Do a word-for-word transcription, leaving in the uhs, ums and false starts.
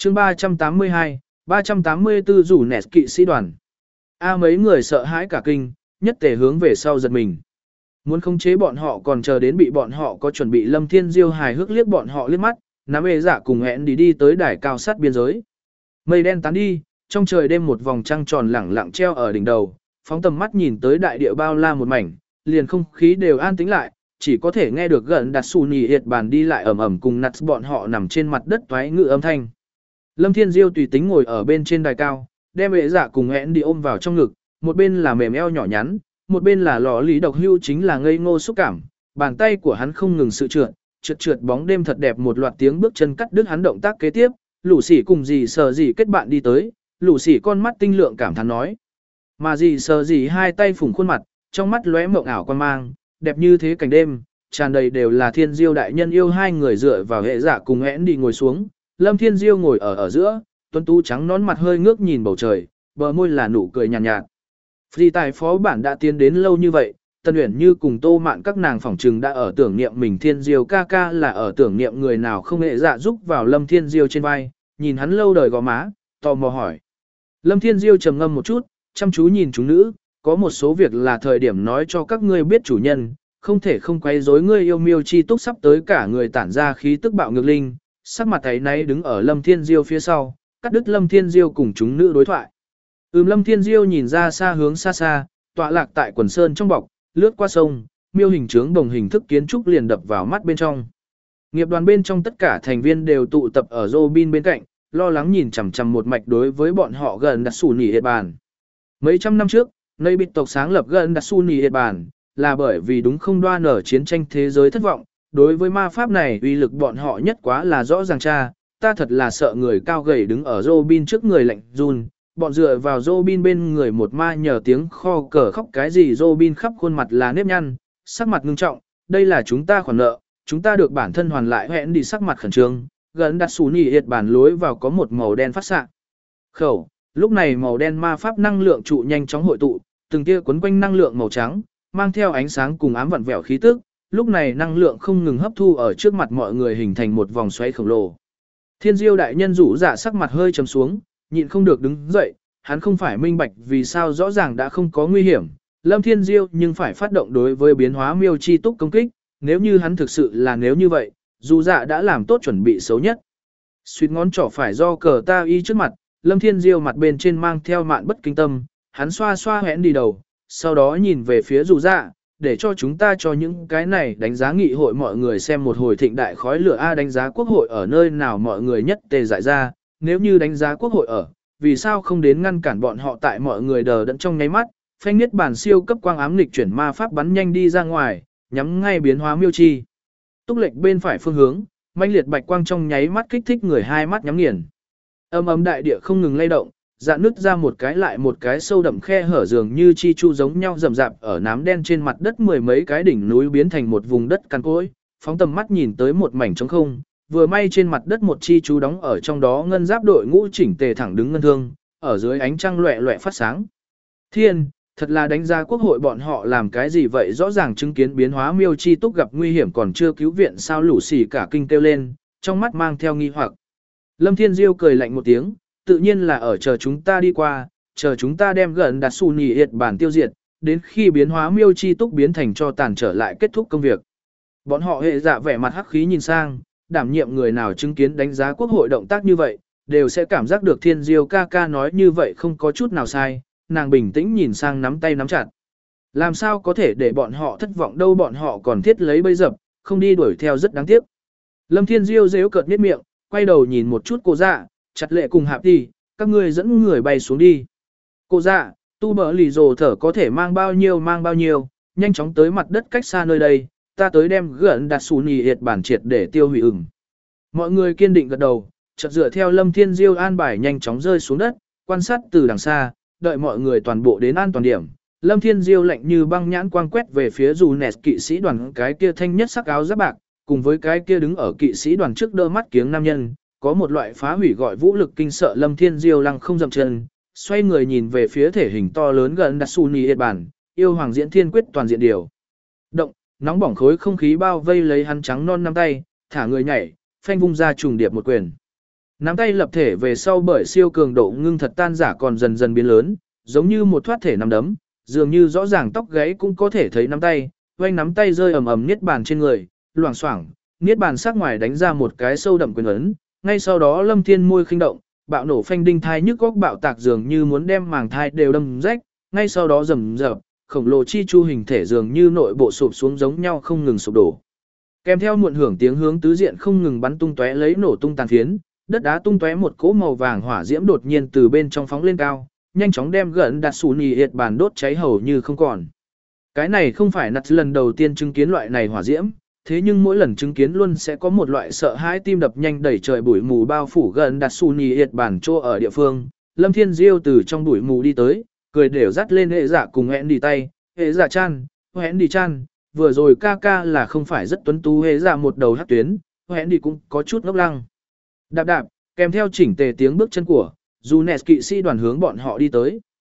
chương ba trăm tám mươi hai, ba trăm tám mươi tư rủ nẹt kỵ sĩ đoàn. A mấy người sợ hãi cả kinh, nhất tề hướng về sau giật mình. Muốn khống chế bọn họ còn chờ đến bị bọn họ có chuẩn bị Lâm Thiên Diêu hài hước liếc bọn họ liếc mắt, nắm ê dạ cùng hẹn đi đi tới đài cao sát biên giới. Mây đen tán đi, trong trời đêm một vòng trăng tròn lẳng lặng treo ở đỉnh đầu, phóng tầm mắt nhìn tới đại địa bao la một mảnh, liền không khí đều an tĩnh lại, chỉ có thể nghe được gần đặt xù nhì hiệt bàn đi lại ầm ầm cùng nặt bọn họ nằm trên mặt đất toái ngự âm thanh. Lâm Thiên Diêu tùy tính ngồi ở bên trên đài cao, đem ệ dạ cùng hẹn đi ôm vào trong ngực, một bên là mềm eo nhỏ nhắn, một bên là lò lý độc hưu chính là ngây ngô xúc cảm, bàn tay của hắn không ngừng sự trượt, trượt trượt bóng đêm thật đẹp một loạt tiếng bước chân cắt đứt hắn động tác kế tiếp, lũ sỉ cùng gì sờ gì kết bạn đi tới, lũ sỉ con mắt tinh lượng cảm thán nói. Mà gì sờ gì hai tay phủng khuôn mặt, trong mắt lóe mộng ảo quan mang, đẹp như thế cảnh đêm, tràn đầy đều là Thiên Diêu đại nhân yêu hai người dựa vào hệ dạ cùng hẹn đi ngồi xuống, Lâm Thiên Diêu ngồi ở ở giữa, tuấn tú trắng nón mặt hơi ngước nhìn bầu trời, bờ môi là nụ cười nhàn nhạt, nhạt. Phi tài phó bản đã tiến đến lâu như vậy, Tân Uyển Như cùng Tô Mạn các nàng phỏng trừng đã ở tưởng niệm mình Thiên Diêu ca ca là ở tưởng niệm người nào không hệ dạ giúp vào Lâm Thiên Diêu trên vai, nhìn hắn lâu đời gò má, tò mò hỏi. Lâm Thiên Diêu trầm ngâm một chút, chăm chú nhìn chúng nữ, có một số việc là thời điểm nói cho các ngươi biết chủ nhân, không thể không quấy rối ngươi yêu miêu chi túc sắp tới cả người tản ra khí tức bạo ngược linh, sắc mặt thấy náy đứng ở Lâm Thiên Diêu phía sau, cắt đứt Lâm Thiên Diêu cùng chúng nữ đối thoại. Ừm Lâm Thiên Diêu nhìn ra xa hướng xa xa, tọa lạc tại quần sơn trong bọc, lướt qua sông, miêu hình trướng đồng hình thức kiến trúc liền đập vào mắt bên trong. Nghiệp đoàn bên trong tất cả thành viên đều tụ tập ở Robin bên cạnh, lo lắng nhìn chằm chằm một mạch đối với bọn họ gần đặt sủ nỉ hiệt bàn. Mấy trăm năm trước, nơi bịt tộc sáng lập gần đặt sủ nỉ hiệt bàn, là bởi vì đúng không đoan ở chiến tranh thế giới thất vọng, đối với ma pháp này uy lực bọn họ nhất quá là rõ ràng cha, ta thật là sợ người cao gầy đứng ở Robin trước người lạnh run. Bọn dựa vào Robin bên người một ma nhờ tiếng kho cờ khóc cái gì Robin khắp khuôn mặt là nếp nhăn, sắc mặt ngưng trọng, đây là chúng ta khoản nợ, chúng ta được bản thân hoàn lại hẹn đi sắc mặt khẩn trương, gần đặt xù nỉ hiệt bản lối vào có một màu đen phát xạ khẩu, lúc này màu đen ma pháp năng lượng trụ nhanh chóng hội tụ, từng tia quấn quanh năng lượng màu trắng, mang theo ánh sáng cùng ám vặn vẹo khí tức, lúc này năng lượng không ngừng hấp thu ở trước mặt mọi người hình thành một vòng xoáy khổng lồ. Thiên Diêu đại nhân rủ dạ sắc mặt hơi trầm xuống, nhịn không được đứng dậy, hắn không phải minh bạch vì sao rõ ràng đã không có nguy hiểm, Lâm Thiên Diêu nhưng phải phát động đối với biến hóa miêu chi túc công kích, nếu như hắn thực sự là nếu như vậy, dù dạ đã làm tốt chuẩn bị xấu nhất. Suýt ngón trỏ phải do cờ ta y trước mặt, Lâm Thiên Diêu mặt bên trên mang theo mạn bất kinh tâm, hắn xoa xoa hẹn đi đầu, sau đó nhìn về phía dù dạ, để cho chúng ta cho những cái này đánh giá nghị hội mọi người xem một hồi thịnh đại khói lửa A đánh giá quốc hội ở nơi nào mọi người nhất tề giải ra, nếu như đánh giá quốc hội ở, vì sao không đến ngăn cản bọn họ tại mọi người đờ đẫn trong nháy mắt, phanh niết bản siêu cấp quang ám nghịch chuyển ma pháp bắn nhanh đi ra ngoài, nhắm ngay biến hóa miêu chi. Túc lệch bên phải phương hướng, manh liệt bạch quang trong nháy mắt kích thích người hai mắt nhắm nghiền. Âm ấm đại địa không ngừng lay động, dạn nứt ra một cái lại một cái sâu đậm khe hở dường như chi chu giống nhau rầm rạp ở nám đen trên mặt đất mười mấy cái đỉnh núi biến thành một vùng đất cằn cỗi, phóng tầm mắt nhìn tới một mảnh trống không, vừa may trên mặt đất một chi chú đóng ở trong đó ngân giáp đội ngũ chỉnh tề thẳng đứng ngân thương, ở dưới ánh trăng loẹ loẹ phát sáng. Thiên, thật là đánh giá quốc hội bọn họ làm cái gì vậy, rõ ràng chứng kiến biến hóa miêu chi túc gặp nguy hiểm còn chưa cứu viện sao, lũ xì cả kinh kêu lên, trong mắt mang theo nghi hoặc. Lâm Thiên Diêu cười lạnh một tiếng, tự nhiên là ở chờ chúng ta đi qua, chờ chúng ta đem gần đặt xù nhì hiệt bản tiêu diệt, đến khi biến hóa miêu chi túc biến thành cho tàn trở lại kết thúc công việc. Bọn họ hệ dạ vẻ mặt hắc khí nhìn sang, đảm nhiệm người nào chứng kiến đánh giá quốc hội động tác như vậy, đều sẽ cảm giác được Thiên Diêu ca ca nói như vậy không có chút nào sai, nàng bình tĩnh nhìn sang nắm tay nắm chặt. Làm sao có thể để bọn họ thất vọng đâu, bọn họ còn thiết lấy bẫy dập, không đi đuổi theo rất đáng tiếc. Lâm Thiên Diêu giễu cợt nhếch miệng, quay đầu nhìn một chút cô dạ, chặt lệ cùng hạp đi, các ngươi dẫn người bay xuống đi. Cô dạ, tu bờ lì rồ thở có thể mang bao nhiêu mang bao nhiêu, nhanh chóng tới mặt đất cách xa nơi đây, ta tới đem gần đặt xù nhì hiệt bản triệt để tiêu hủy ửng. Mọi người kiên định gật đầu, chợt dựa theo Lâm Thiên Diêu an bài nhanh chóng rơi xuống đất, quan sát từ đằng xa, đợi mọi người toàn bộ đến an toàn điểm. Lâm Thiên Diêu lạnh như băng nhãn quang quét về phía dù nẹt kỵ sĩ đoàn cái kia thanh nhất sắc áo giáp bạc, cùng với cái kia đứng ở kỵ sĩ đoàn trước đỡ mắt kiếng nam nhân, có một loại phá hủy gọi vũ lực kinh sợ. Lâm Thiên Diêu lăng không dậm chân, xoay người nhìn về phía thể hình to lớn gần đặt xù nhì hiệt bản, yêu hoàng diễn thiên quyết toàn diện điều động, nóng bỏng khối không khí bao vây lấy hắn trắng non nắm tay, thả người nhảy, phanh vung ra trùng điệp một quyền. Nắm tay lập thể về sau bởi siêu cường độ ngưng thật tan giả còn dần dần biến lớn, giống như một thoát thể nắm đấm, dường như rõ ràng tóc gáy cũng có thể thấy nắm tay, oanh nắm tay rơi ầm ầm niết bàn trên người, loảng xoảng, niết bàn sắc ngoài đánh ra một cái sâu đậm quyền ấn, ngay sau đó Lâm Thiên môi khinh động, bạo nổ phanh đinh thai nhức góc bạo tạc dường như muốn đem màng thai đều đâm rách, ngay sau đó rầm rập, khổng lồ chi chu hình thể dường như nội bộ sụp xuống giống nhau không ngừng sụp đổ. Kèm theo muộn hưởng tiếng hướng tứ diện không ngừng bắn tung tóe lấy nổ tung tàn phiến, đất đá tung tóe một cỗ màu vàng hỏa diễm đột nhiên từ bên trong phóng lên cao, nhanh chóng đem gần đặt sủ nì hiệt bàn đốt cháy hầu như không còn. Cái này không phải nặt lần đầu tiên chứng kiến loại này hỏa diễm, thế nhưng mỗi lần chứng kiến luôn sẽ có một loại sợ hãi tim đập nhanh đẩy trời bụi mù bao phủ gần đặt sủ nì hiệt bàn chỗ ở địa phương. Lâm Thiên Diêu từ trong bụi mù đi tới, cười đều dắt lên hệ dạ cùng hẹn đi tay, hệ dạ chan, hẹn đi chan, vừa rồi ca ca là không phải rất tuấn tú hệ dạ một đầu hát tuyến, hẹn đi cũng có chút ngốc lăng. Đạp đạp, kèm theo chỉnh tề tiếng bước chân của, dù nẹt kỵ sĩ đoàn hướng bọn họ đi tới.